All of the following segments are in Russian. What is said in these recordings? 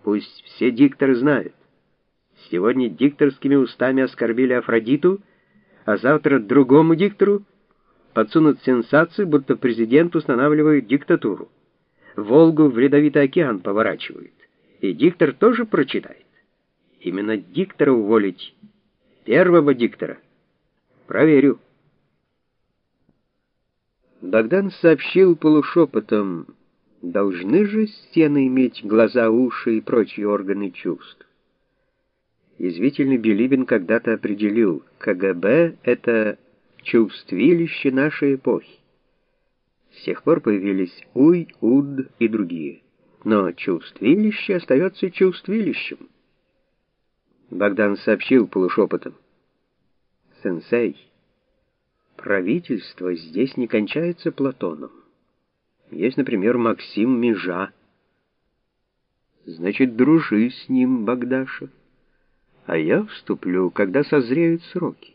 Пусть все дикторы знают. Сегодня дикторскими устами оскорбили Афродиту, а завтра другому диктору подсунут сенсацию, будто президент устанавливает диктатуру. Волгу в Ледовитый океан поворачивают. И диктор тоже прочитает. Именно диктора уволить. Первого диктора. Проверю. Богдан сообщил полушепотом: должны же стены иметь глаза, уши и прочие органы чувств. Язвительный Билибин когда-то определил: КГБ — это чувствилище нашей эпохи. С тех пор появились УЙ, УД и другие. Но чувствилище остается чувствилищем. Богдан сообщил полушепотом: сенсей, правительство здесь не кончается Платоном. Есть, например, Максим Межа. Значит, дружи с ним, Богдаша, а я вступлю, когда созреют сроки.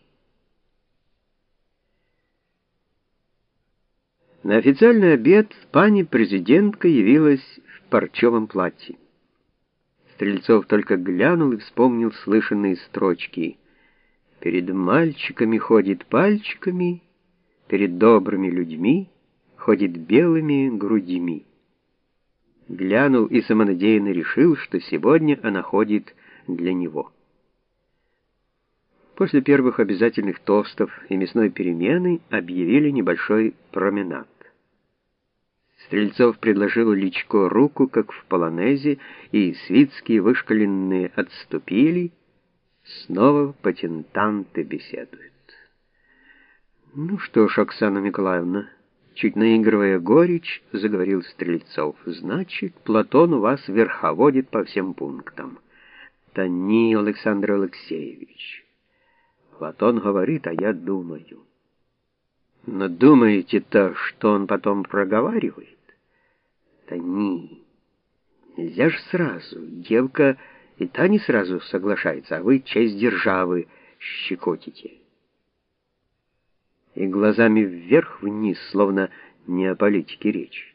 На официальный обед пани-президентка явилась в парчевом платье. Стрельцов только глянул и вспомнил слышанные строчки: «Перед мальчиками ходит пальчиками, перед добрыми людьми ходит белыми грудьми». Глянул и самонадеянно решил, что сегодня она ходит для него. После первых обязательных тостов и мясной перемены объявили небольшой променад. Стрельцов предложил Личко руку, как в полонезе, и свитские вышкаленные отступили. Снова патентанты беседуют. «Ну что ж, Оксана Николаевна», чуть наигрывая горечь, заговорил Стрельцов, «значит, Платон у вас верховодит по всем пунктам». «Да не, Александр Алексеевич. Платон говорит, а я думаю». «Но думаете-то, что он потом проговаривает?» «Да не. Нельзя ж сразу. Девка и та не сразу соглашается, а вы честь державы щекотите». И глазами вверх-вниз, словно не о политике речь.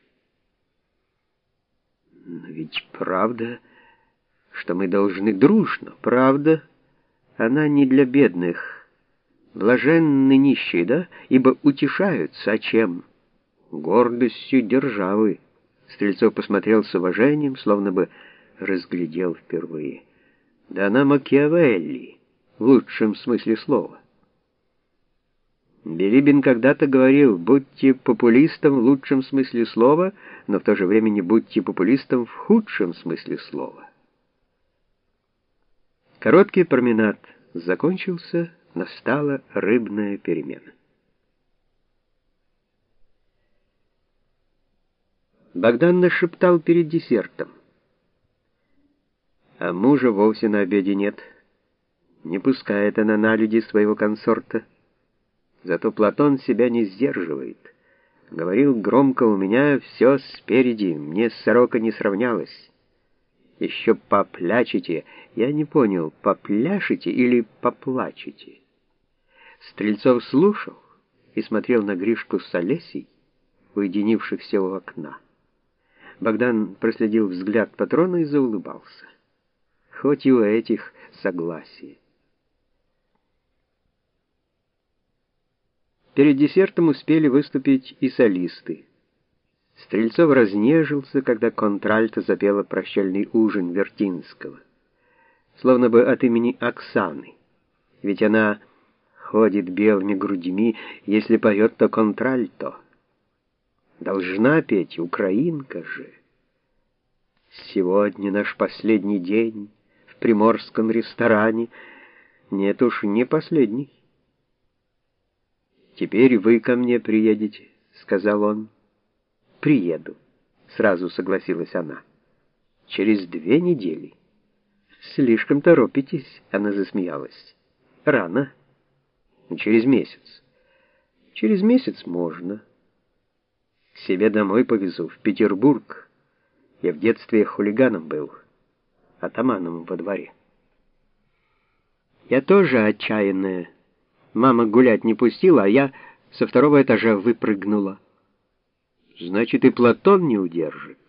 «Но ведь правда, что мы должны дружно, правда? Она не для бедных. Блаженны нищие, да? Ибо утешаются, а чем? Гордостью державы». Стрельцов посмотрел с уважением, словно бы разглядел впервые. «Да она Макиавелли, в лучшем смысле слова». Билибин когда-то говорил: будьте популистом в лучшем смысле слова, но в то же время не будьте популистом в худшем смысле слова. Короткий променад закончился, настала рыбная перемена. Богдан нашептал перед десертом: а мужа вовсе на обеде нет. Не пускает она на люди своего консорта. Зато Платон себя не сдерживает. Говорил громко: у меня все спереди, мне сорока не сравнялась. Еще поплячете. Я не понял, попляшете или поплачете? Стрельцов слушал и смотрел на Гришку с Олесей, уединившихся у окна. Богдан проследил взгляд патрона и заулыбался. Хоть и у этих согласие. Перед десертом успели выступить и солисты. Стрельцов разнежился, когда контральто запела прощальный ужин Вертинского, словно бы от имени Оксаны, ведь она ходит белыми грудьми, если поет, то контральто. Должна петь, украинка же. Сегодня наш последний день в приморском ресторане. Нет уж, не последний. «Теперь вы ко мне приедете», — сказал он. «Приеду», — сразу согласилась она. «Через 2 недели». «Слишком торопитесь», — она засмеялась. «Рано. Через месяц». «Через месяц можно. К себе домой повезу, в Петербург. Я в детстве хулиганом был, атаманом во дворе». «Я тоже отчаянная. Мама гулять не пустила, а я со 2-го этажа выпрыгнула». «Значит, и Платон не удержит».